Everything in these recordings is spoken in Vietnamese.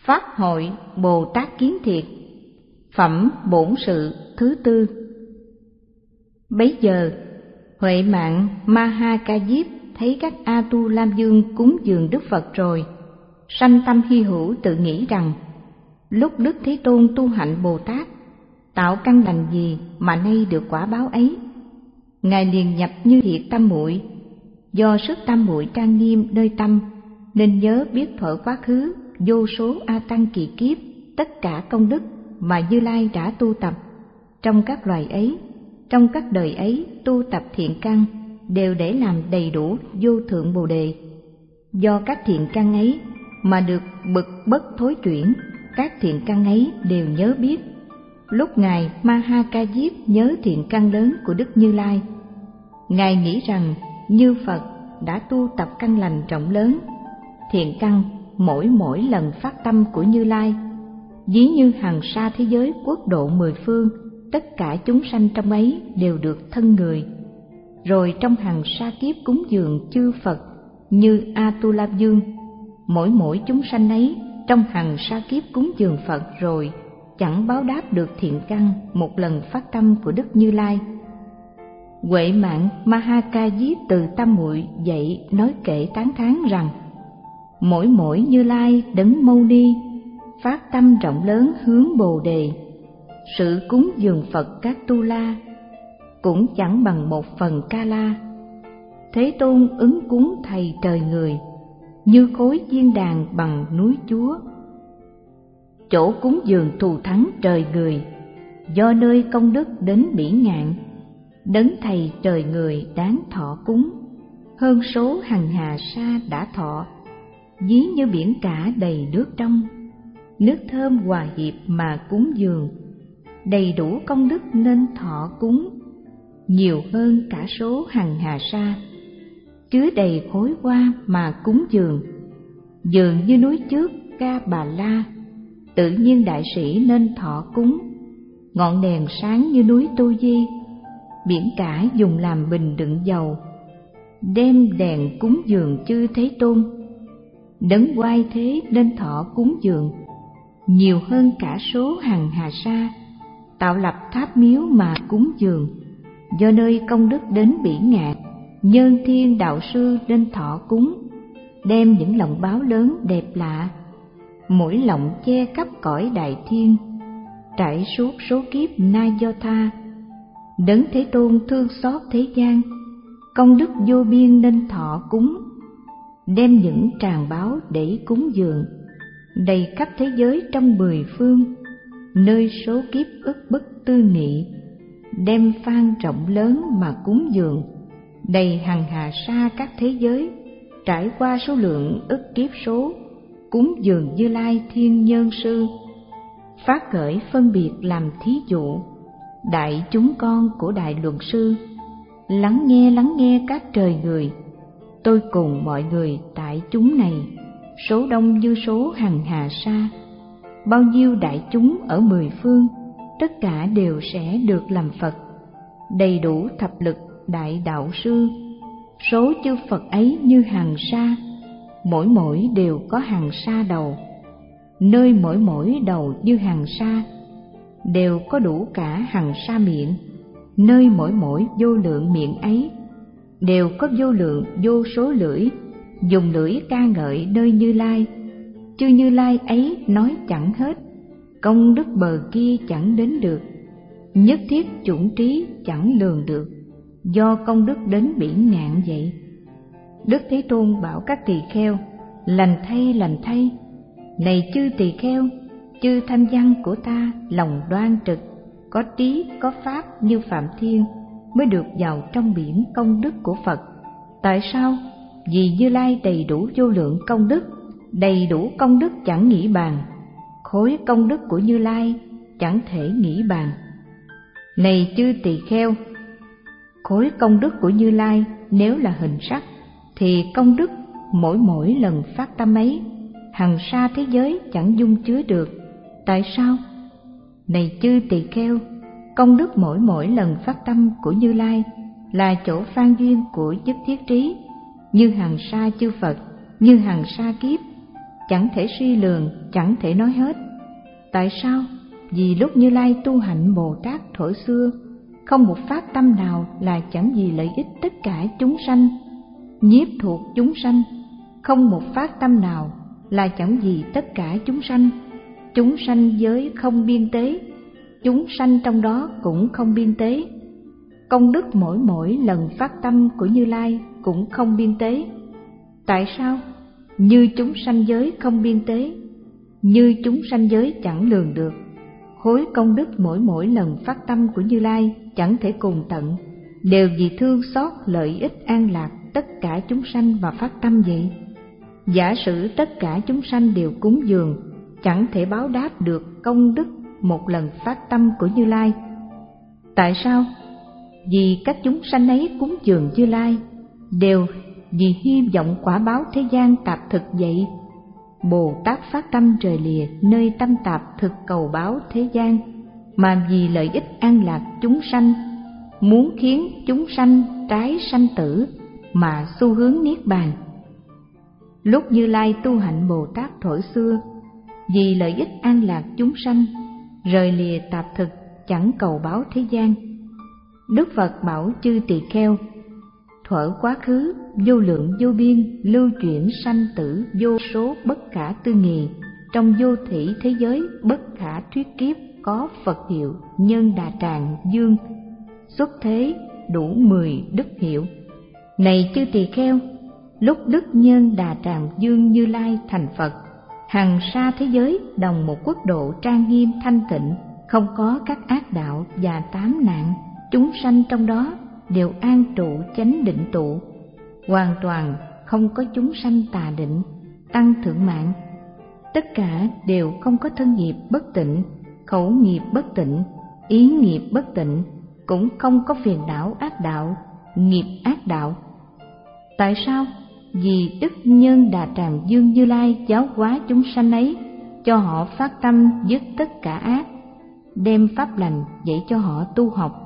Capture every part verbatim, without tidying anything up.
Pháp hội Bồ Tát Kiến Thiệt. Phẩm bổn sự thứ tư. Bấy giờ Huệ Mạng Ma Ha Ca Diếp thấy các A Tu La Dương cúng dường Đức Phật rồi, sanh tâm hy hữu, tự nghĩ rằng: lúc Đức Thế Tôn tu hạnh Bồ Tát, tạo căn lành gì mà nay được quả báo ấy? Ngài liền nhập như thiệt tam muội, do sức tam muội trang nghiêm nơi tâm, nên nhớ biết thuở quá khứ vô số a tăng kỳ kiếp tất cả công đức mà Như Lai đã tu tập. Trong các loài ấy, trong các đời ấy tu tập thiện căn đều để làm đầy đủ vô thượng Bồ Đề. Do các thiện căn ấy mà được bực bất thối chuyển, các thiện căn ấy đều nhớ biết. Lúc Ngài Ma Ha Ca Diếp nhớ thiện căn lớn của Đức Như Lai, Ngài nghĩ rằng như Phật đã tu tập căn lành rộng lớn, thiện căn mỗi mỗi lần phát tâm của Như Lai, ví như hằng sa thế giới quốc độ mười phương, tất cả chúng sanh trong ấy đều được thân người. Rồi trong hằng sa kiếp cúng dường chư Phật như A Tu La Dương, mỗi mỗi chúng sanh ấy trong hằng sa kiếp cúng dường Phật rồi chẳng báo đáp được thiện căn một lần phát tâm của Đức Như Lai. Huệ Mạng Ma Ha Ca Diếp từ tam muội dậy nói kệ tán thán rằng: mỗi mỗi Như Lai đấng Mâu Ni phát tâm rộng lớn hướng Bồ Đề, sự cúng dường Phật các tu la cũng chẳng bằng một phần ca la. Thế Tôn ứng cúng thầy trời người, như khối chiên đàn bằng núi Chúa. Chỗ cúng dường thù thắng trời người, do nơi công đức đến bỉ ngạn, đấng thầy trời người đáng thọ cúng, hơn số hằng hà sa đã thọ, ví như biển cả đầy nước trong, nước thơm hòa hiệp mà cúng dường, đầy đủ công đức nên thọ cúng, nhiều hơn cả số hằng hà sa, chứa đầy khối hoa mà cúng dường, dường như núi trước Ca Bà La, tự nhiên đại sĩ nên thọ cúng, ngọn đèn sáng như núi Tu Di, biển cả dùng làm bình đựng dầu, đem đèn cúng dường chư Thế Tôn, đấng oai thế nên thọ cúng dường, nhiều hơn cả số hằng hà sa, tạo lập tháp miếu mà cúng dường, do nơi công đức đến bỉ ngạn, nhân thiên đạo sư nên thọ cúng, đem những lọng báo lớn đẹp lạ, mỗi lọng che khắp cõi đại thiên, trải suốt số kiếp na do tha, đấng Thế Tôn thương xót thế gian, công đức vô biên nên thọ cúng, đem những tràng báo để cúng dường, đầy khắp thế giới trong mười phương, nơi số kiếp ức bất tư nghị, đem phan rộng lớn mà cúng dường, đầy hằng hà sa các thế giới, trải qua số lượng ức kiếp số, cúng dường Như Lai thiên nhân sư, phát khởi phân biệt làm thí dụ, đại chúng con của đại luận sư, lắng nghe lắng nghe các trời người, tôi cùng mọi người tại chúng này, số đông như số hằng hà sa, bao nhiêu đại chúng ở mười phương, tất cả đều sẽ được làm Phật, đầy đủ thập lực đại đạo sư, số chư Phật ấy như hằng sa, mỗi mỗi đều có hằng sa đầu, nơi mỗi mỗi đầu như hằng sa, đều có đủ cả hằng sa miệng, nơi mỗi mỗi vô lượng miệng ấy, đều có vô lượng vô số lưỡi, dùng lưỡi ca ngợi nơi Như Lai, chư Như Lai ấy nói chẳng hết, công đức bờ kia chẳng đến được, nhất thiết chủng trí chẳng lường được, do công đức đến bỉ ngạn vậy. Đức Thế Tôn bảo các tỳ kheo: lành thay lành thay, này chư tỳ kheo, chư thanh văn của ta lòng đoan trực, có trí có pháp như Phạm Thiên, mới được vào trong biển công đức của Phật. Tại sao? Vì Như Lai đầy đủ vô lượng công đức, đầy đủ công đức chẳng nghĩ bàn, khối công đức của Như Lai chẳng thể nghĩ bàn. Này chư tỳ kheo, khối công đức của Như Lai nếu là hình sắc, thì công đức mỗi mỗi lần phát tâm ấy, hằng sa thế giới chẳng dung chứa được. Tại sao? Này chư tỳ kheo, công đức mỗi mỗi lần phát tâm của Như Lai là chỗ phan duyên của nhất thiết trí, như hằng sa chư Phật, như hằng sa kiếp, chẳng thể suy lường, chẳng thể nói hết. Tại sao? Vì lúc Như Lai tu hạnh Bồ Tát thuở xưa, không một phát tâm nào là chẳng vì lợi ích tất cả chúng sanh, nhiếp thuộc chúng sanh, không một phát tâm nào là chẳng vì tất cả chúng sanh. Chúng sanh giới không biên tế, chúng sanh trong đó cũng không biên tế. Công đức mỗi mỗi lần phát tâm của Như Lai cũng không biên tế. Tại sao? Như chúng sanh giới không biên tế, như chúng sanh giới chẳng lường được. Khối công đức mỗi mỗi lần phát tâm của Như Lai chẳng thể cùng tận, đều vì thương xót lợi ích an lạc tất cả chúng sanh mà phát tâm vậy. Giả sử tất cả chúng sanh đều cúng dường, chẳng thể báo đáp được công đức một lần phát tâm của Như Lai. Tại sao? Vì các chúng sanh ấy cúng dường Như Lai đều vì hy vọng quả báo thế gian tạp thực vậy. Bồ Tát phát tâm rời lìa nơi tâm tạp thực cầu báo thế gian, mà vì lợi ích an lạc chúng sanh, muốn khiến chúng sanh trái sanh tử mà xu hướng niết bàn. Lúc Như Lai tu hạnh Bồ Tát thuở xưa, vì lợi ích an lạc chúng sanh, rời lìa tạp thực chẳng cầu báo thế gian. Đức Phật bảo chư tỳ kheo: thuở quá khứ vô lượng vô biên, lưu chuyển sanh tử vô số bất khả tư nghì, trong vô thủy thế giới bất khả thuyết kiếp có Phật hiệu Nhân Đà Tràng Dương, xuất thế đủ mười đức hiệu. Này chư tỳ kheo, lúc Đức Nhân Đà Tràng Dương Như Lai thành Phật, hằng sa thế giới đồng một quốc độ trang nghiêm thanh tịnh, không có các ác đạo và tám nạn, chúng sanh trong đó đều an trụ chánh định tụ, hoàn toàn không có chúng sanh tà định, tăng thượng mạng. Tất cả đều không có thân nghiệp bất tịnh, khẩu nghiệp bất tịnh, ý nghiệp bất tịnh, cũng không có phiền não ác đạo, nghiệp ác đạo. Tại sao? Vì Đức Nhân Đà Tràng Dương Như Lai giáo hóa chúng sanh ấy, cho họ phát tâm dứt tất cả ác, đem pháp lành dạy cho họ tu học.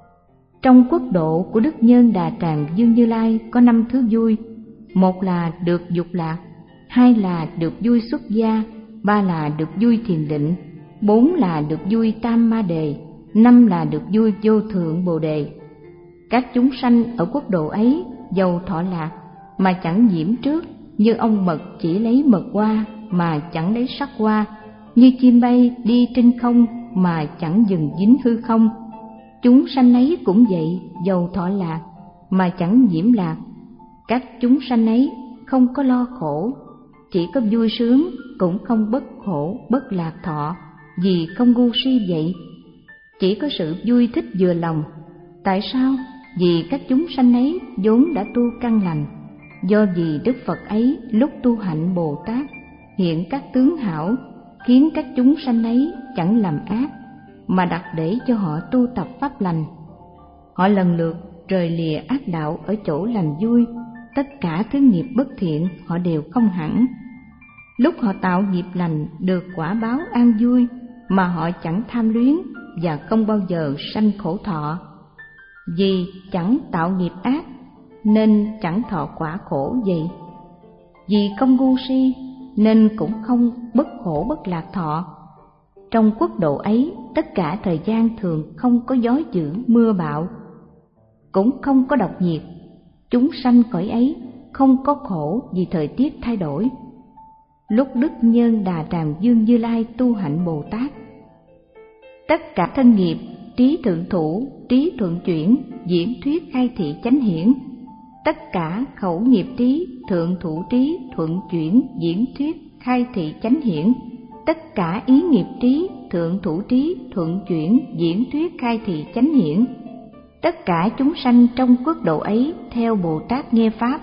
Trong quốc độ của Đức Nhân Đà Tràng Dương Như Lai có năm thứ vui: một là được dục lạc, hai là được vui xuất gia, ba là được vui thiền định, bốn là được vui tam ma đề, năm là được vui vô thượng bồ đề. Các chúng sanh ở quốc độ ấy giàu thọ lạc mà chẳng nhiễm trước, như ong mật chỉ lấy mật hoa mà chẳng lấy sắc hoa, như chim bay đi trên không mà chẳng dừng dính hư không. Chúng sanh ấy cũng vậy, giàu thọ lạc mà chẳng nhiễm lạc. Các chúng sanh ấy không có lo khổ, chỉ có vui sướng, cũng không bất khổ bất lạc thọ, vì không ngu si vậy. Chỉ có sự vui thích vừa lòng. Tại sao? Vì các chúng sanh ấy vốn đã tu căn lành. Do vì Đức Phật ấy lúc tu hạnh Bồ Tát hiện các tướng hảo, khiến các chúng sanh ấy chẳng làm ác, mà đặt để cho họ tu tập pháp lành. Họ lần lượt rời lìa ác đạo ở chỗ lành vui, tất cả thứ nghiệp bất thiện họ đều không hẳn. Lúc họ tạo nghiệp lành được quả báo an vui, mà họ chẳng tham luyến và không bao giờ sanh khổ thọ. Vì chẳng tạo nghiệp ác nên chẳng thọ quả khổ vậy. Vì không ngu si nên cũng không bất khổ bất lạc thọ. Trong quốc độ ấy, tất cả thời gian thường không có gió dữ mưa bão, cũng không có độc nhiệt. Chúng sanh cõi ấy không có khổ vì thời tiết thay đổi. Lúc Đức Nhân Đà Tràng Dương Như Lai tu hạnh Bồ Tát, tất cả thân nghiệp trí thượng thủ, trí thuận chuyển, diễn thuyết khai thị chánh hiển, tất cả khẩu nghiệp trí, thượng thủ trí, thuận chuyển, diễn thuyết khai thị chánh hiển, tất cả ý nghiệp trí, thượng thủ trí, thuận chuyển, diễn thuyết khai thị chánh hiển, tất cả chúng sanh trong quốc độ ấy theo Bồ Tát nghe pháp.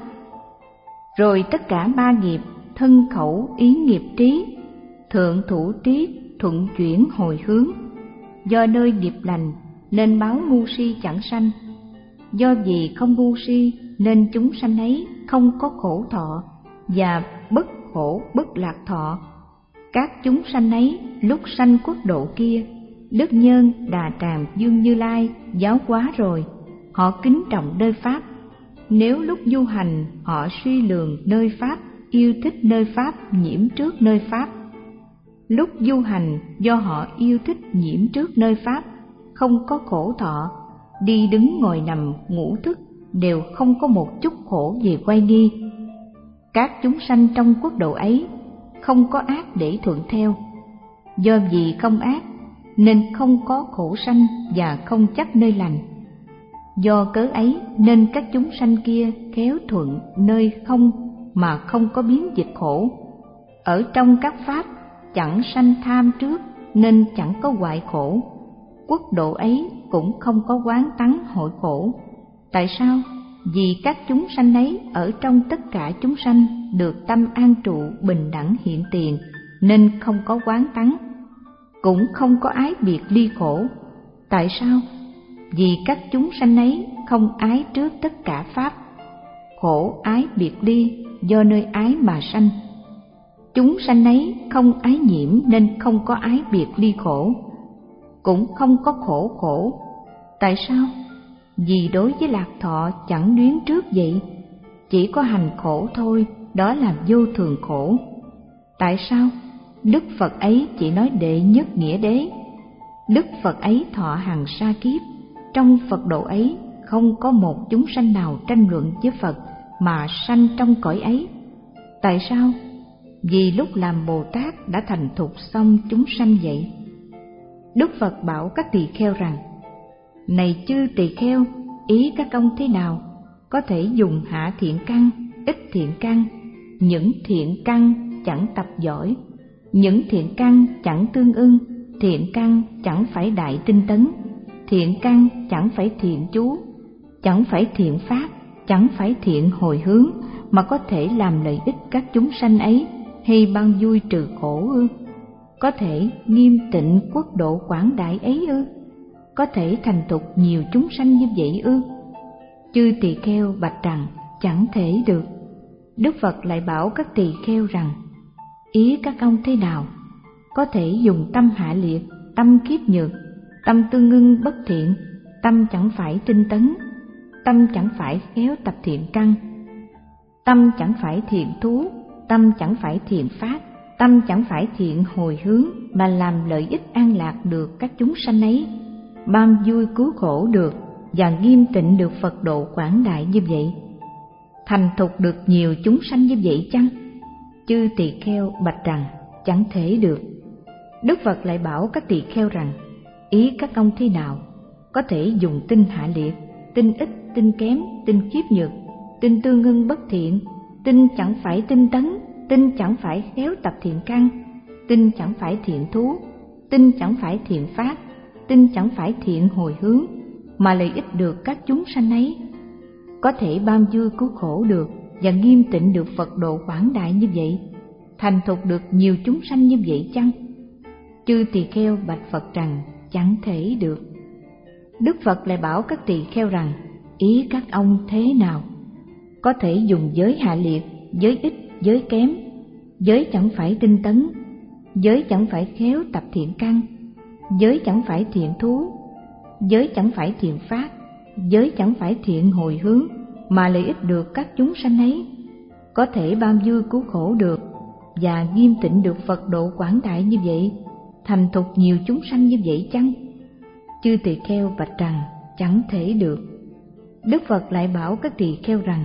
Rồi tất cả ba nghiệp thân khẩu ý nghiệp trí, thượng thủ trí, thuận chuyển hồi hướng. Do nơi nghiệp lành nên báo ngu si chẳng sanh. Do vì không ngu si nên chúng sanh ấy không có khổ thọ và bất khổ bất lạc thọ. Các chúng sanh ấy lúc sanh quốc độ kia, Đức Nhân Đà Tràng Dương Như Lai giáo hóa rồi, họ kính trọng nơi pháp. Nếu lúc du hành họ suy lường nơi pháp yêu thích nơi Pháp nhiễm trước nơi Pháp. Lúc du hành do họ yêu thích nhiễm trước nơi Pháp, không có khổ thọ, đi đứng ngồi nằm ngủ thức đều không có một chút khổ về quay nghi. Các chúng sanh trong quốc độ ấy không có ác để thuận theo, do vì không ác nên không có khổ sanh và không chấp nơi lành. Do cớ ấy nên các chúng sanh kia khéo thuận nơi không mà không có biến dịch khổ. Ở trong các pháp chẳng sanh tham trước nên chẳng có hoại khổ. Quốc độ ấy cũng không có quán tắng hội khổ. Tại sao? Vì các chúng sanh ấy ở trong tất cả chúng sanh được tâm an trụ bình đẳng hiện tiền nên không có quán tắng, cũng không có ái biệt ly khổ. Tại sao? Vì các chúng sanh ấy không ái trước tất cả pháp. Khổ ái biệt ly do nơi ái mà sanh. Chúng sanh ấy không ái nhiễm nên không có ái biệt ly khổ, cũng không có khổ khổ. Tại sao? Vì đối với lạc thọ chẳng luyến trước vậy, chỉ có hành khổ thôi, đó là vô thường khổ. Tại sao? Đức Phật ấy chỉ nói đệ nhất nghĩa đế. Đức Phật ấy thọ hàng sa kiếp, trong Phật độ ấy không có một chúng sanh nào tranh luận với Phật mà sanh trong cõi ấy. Tại sao? Vì lúc làm Bồ Tát đã thành thục xong chúng sanh vậy. Đức Phật bảo các tỳ kheo rằng: này chư tỳ kheo, ý các ông thế nào? Có thể dùng hạ thiện căn, ít thiện căn. Những thiện căn chẳng tập giỏi, những thiện căn chẳng tương ưng, thiện căn chẳng phải đại tinh tấn, thiện căn chẳng phải thiện chú, chẳng phải thiện pháp, chẳng phải thiện hồi hướng, mà có thể làm lợi ích các chúng sanh ấy, hay ban vui trừ khổ ư? Có thể nghiêm tịnh quốc độ quảng đại ấy ư? Có thể thành tục nhiều chúng sanh như vậy ư? Chư tỳ kheo bạch rằng: chẳng thể được. Đức Phật lại bảo các tỳ kheo rằng: ý các ông thế nào? Có thể dùng tâm hạ liệt, tâm khiếp nhược, tâm tương ưng bất thiện, tâm chẳng phải tinh tấn, tâm chẳng phải khéo tập thiện căn, tâm chẳng phải thiện thú, tâm chẳng phải thiện pháp, tâm chẳng phải thiện hồi hướng, mà làm lợi ích an lạc được các chúng sanh ấy, ban vui cứu khổ được, và nghiêm tịnh được Phật độ quảng đại như vậy. Thành thục được nhiều chúng sanh như vậy chăng? Chư tỳ kheo bạch rằng: chẳng thể được. Đức Phật lại bảo các tỳ kheo rằng: ý các ông thế nào? Có thể dùng tinh hạ liệt, tinh ít, tinh kém, tinh khiếp nhược, tinh tương ưng bất thiện, tinh chẳng phải tinh tấn, tinh chẳng phải khéo tập thiện căn, tinh chẳng phải thiện thú, tinh chẳng phải thiện pháp, tinh chẳng phải thiện hồi hướng, mà lợi ích được các chúng sanh ấy. Có thể ban vui cứu khổ được, và nghiêm tịnh được Phật độ quảng đại như vậy. Thành thục được nhiều chúng sanh như vậy chăng? Chư tỳ kheo bạch Phật rằng: chẳng thể được. Đức Phật lại bảo các tỳ kheo rằng: ý các ông thế nào? Có thể dùng giới hạ liệt, giới ít, giới kém, giới chẳng phải tinh tấn, giới chẳng phải khéo tập thiện căn, giới chẳng phải thiện thú, giới chẳng phải thiện pháp, giới chẳng phải thiện hồi hướng, mà lợi ích được các chúng sanh ấy. Có thể ban vui cứu khổ được, và nghiêm tịnh được Phật độ quảng đại như vậy. Thành thục nhiều chúng sanh như vậy chăng? Chư tỳ kheo bạch rằng: chẳng thể được. Đức Phật lại bảo các tỳ kheo rằng: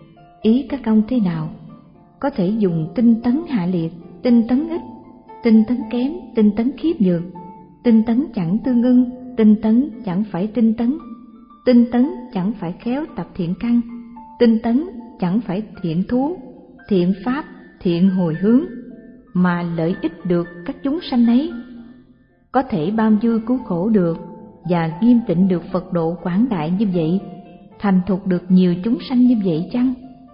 ý các ông thế nào? Có thể dùng tinh tấn hạ liệt, tinh tấn ít, tinh tấn kém, tinh tấn khiếp nhược, tinh tấn chẳng tương ưng, tinh tấn chẳng phải tinh tấn, tinh tấn chẳng phải khéo tập thiện căn, tinh tấn chẳng phải thiện thú, thiện pháp, thiện hồi hướng, mà lợi ích được các chúng sanh ấy. Có thể ban vui cứu khổ được, và nghiêm tịnh được Phật độ quảng đại như vậy. Thành thục được nhiều chúng sanh như vậy chăng?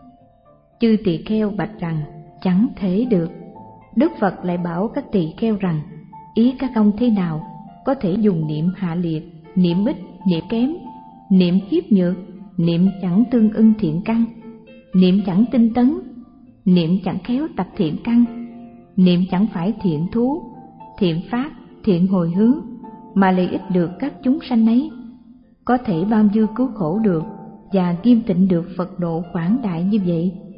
Chư tỳ kheo bạch rằng: chẳng thể được. Đức Phật lại bảo các tỳ kheo rằng: ý các ông thế nào? Có thể dùng niệm hạ liệt, niệm ít, niệm kém, niệm khiếp nhược, niệm chẳng tương ưng thiện căn, niệm chẳng tinh tấn, niệm chẳng khéo tập thiện căn, niệm chẳng phải thiện thú, thiện pháp, thiện hồi hướng, mà lợi ích được các chúng sanh ấy. Có thể ban vui cứu khổ được, và nghiêm tịnh được Phật độ quảng đại như vậy.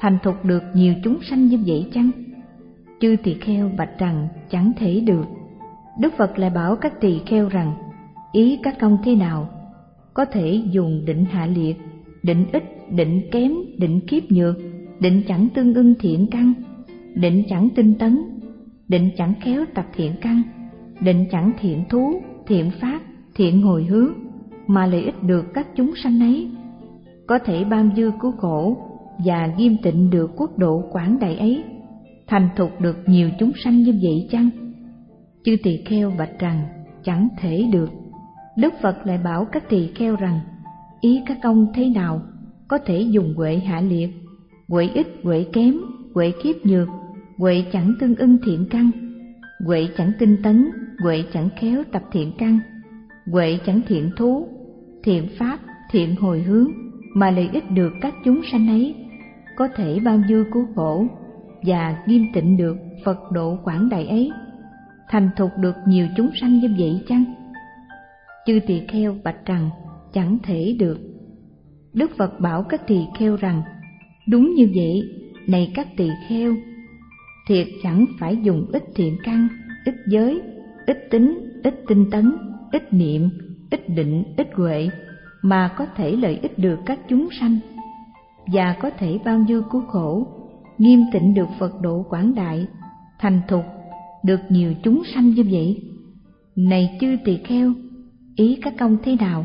thành thục được nhiều chúng sanh như vậy chăng? Chư tỳ kheo bạch rằng chẳng thể được. Đức Phật lại bảo các tỳ kheo rằng, ý các ông thế nào? Có thể dùng định hạ liệt, định ít, định kém, định kiếp nhược, định chẳng tương ưng thiện căn, định chẳng tinh tấn, định chẳng khéo tập thiện căn, định chẳng thiện thú, thiện pháp, thiện hồi hướng, mà lợi ích được các chúng sanh ấy. Có thể ban dư cứu khổ và nghiêm tịnh được quốc độ quảng đại ấy, thành thục được nhiều chúng sanh như vậy chăng? Chư tỳ kheo bạch rằng chẳng thể được. Đức Phật lại bảo các tỳ kheo rằng, ý các ông thế nào? Có thể dùng huệ hạ liệt, huệ ít, huệ kém, huệ kiếp nhược, huệ chẳng tương ưng thiện căn, huệ chẳng tinh tấn, huệ chẳng khéo tập thiện căn, huệ chẳng thiện thú, thiện pháp, thiện hồi hướng, mà lợi ích được các chúng sanh ấy. Có thể ban dư cứu khổ và nghiêm tịnh được Phật độ quảng đại ấy, thành thục được nhiều chúng sanh như vậy chăng? Chư tỳ kheo bạch rằng chẳng thể được. Đức Phật bảo các tỳ kheo rằng, đúng như vậy, này các tỳ kheo, thiệt chẳng phải dùng ít thiện căn, ít giới, ít tính, ít tinh tấn, ít niệm, ít định, ít huệ, mà có thể lợi ích được các chúng sanh, và có thể ban dư cứu khổ, nghiêm tịnh được Phật độ quảng đại, thành thục được nhiều chúng sanh như vậy. Này chư tỳ kheo, ý các ông thế nào?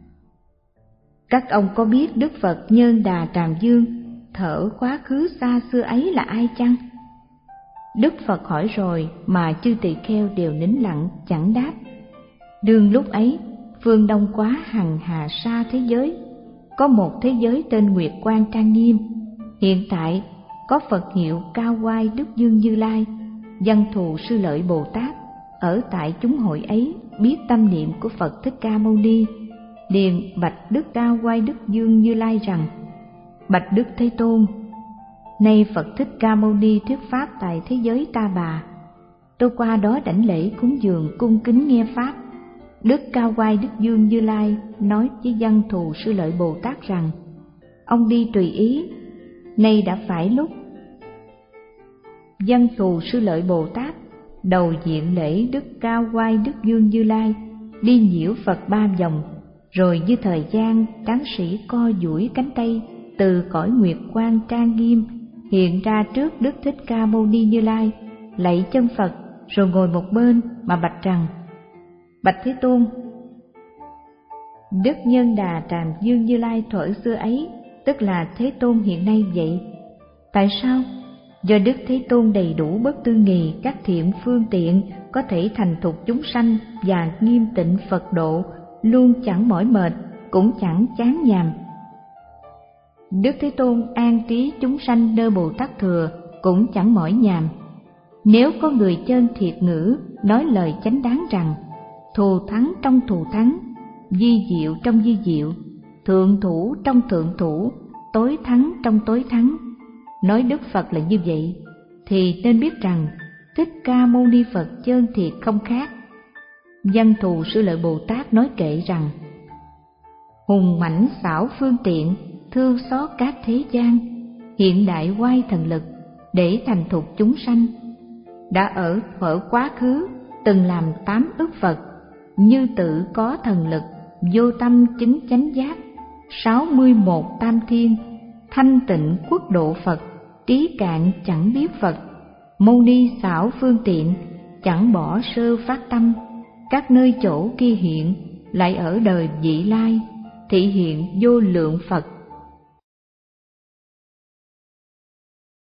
Các ông có biết Đức Phật Nhân Đà Tràm Dương thở quá khứ xa xưa ấy là ai chăng? Đức Phật hỏi rồi mà chư tỳ kheo đều nín lặng chẳng đáp. Đương lúc ấy, phương đông quá hằng hà sa thế giới, có một thế giới tên Nguyệt Quang Trang Nghiêm. Hiện tại có Phật hiệu Cao Oai Đức Dương Như Lai, Văn Thù Sư Lợi Bồ Tát ở tại chúng hội ấy, biết tâm niệm của Phật Thích Ca Mâu Ni, liền bạch Đức Cao Oai Đức Dương Như Lai rằng: Bạch Đức Thế Tôn, nay Phật Thích Ca Mâu Ni thuyết pháp tại thế giới Ta Bà, tôi qua đó đảnh lễ cúng dường cung kính nghe pháp. Đức Cao Oai Đức Dương Như Lai nói với Văn Thù Sư Lợi Bồ Tát rằng: ông đi tùy ý, nay đã phải lúc. Văn Thù Sư Lợi Bồ Tát đầu diện lễ Đức Cao Oai Đức Dương Như Lai, đi nhiễu Phật ba vòng, rồi như thời gian tráng sĩ co duỗi cánh tay từ cõi Nguyệt Quang Trang Nghiêm hiện ra trước Đức Thích Ca Mâu Ni Như Lai, lạy chân Phật, rồi ngồi một bên mà bạch rằng: Bạch Thế Tôn, Đức Nhân Đà Tràm Dương Như Lai thuở xưa ấy, tức là Thế Tôn hiện nay vậy. Tại sao? Do Đức Thế Tôn đầy đủ bất tư nghì các thiện phương tiện, có thể thành thục chúng sanh và nghiêm tịnh Phật độ, luôn chẳng mỏi mệt, cũng chẳng chán nhàm. Đức Thế Tôn an trí chúng sanh nơi Bồ Tát Thừa, cũng chẳng mỏi nhàm. Nếu có người chân thiệt ngữ nói lời chánh đáng rằng: thù thắng trong thù thắng, di diệu trong di diệu, thượng thủ trong thượng thủ, tối thắng trong tối thắng, nói Đức Phật là như vậy, thì nên biết rằng Thích Ca Mâu Ni Phật chân thiệt không khác. Văn Thù Sư Lợi Bồ Tát nói kệ rằng: hùng mãnh xảo phương tiện, thương xót các thế gian, hiện đại oai thần lực, để thành thục chúng sanh. Đã ở thuở quá khứ từng làm tám ức Phật, như tự có thần lực, vô tâm chứng chánh giác, sáu mươi một tam thiên, thanh tịnh quốc độ Phật, trí cạn chẳng biết Phật. Mâu ni xảo phương tiện, chẳng bỏ sơ phát tâm, các nơi chỗ kia hiện, lại ở đời vị lai, thị hiện vô lượng Phật.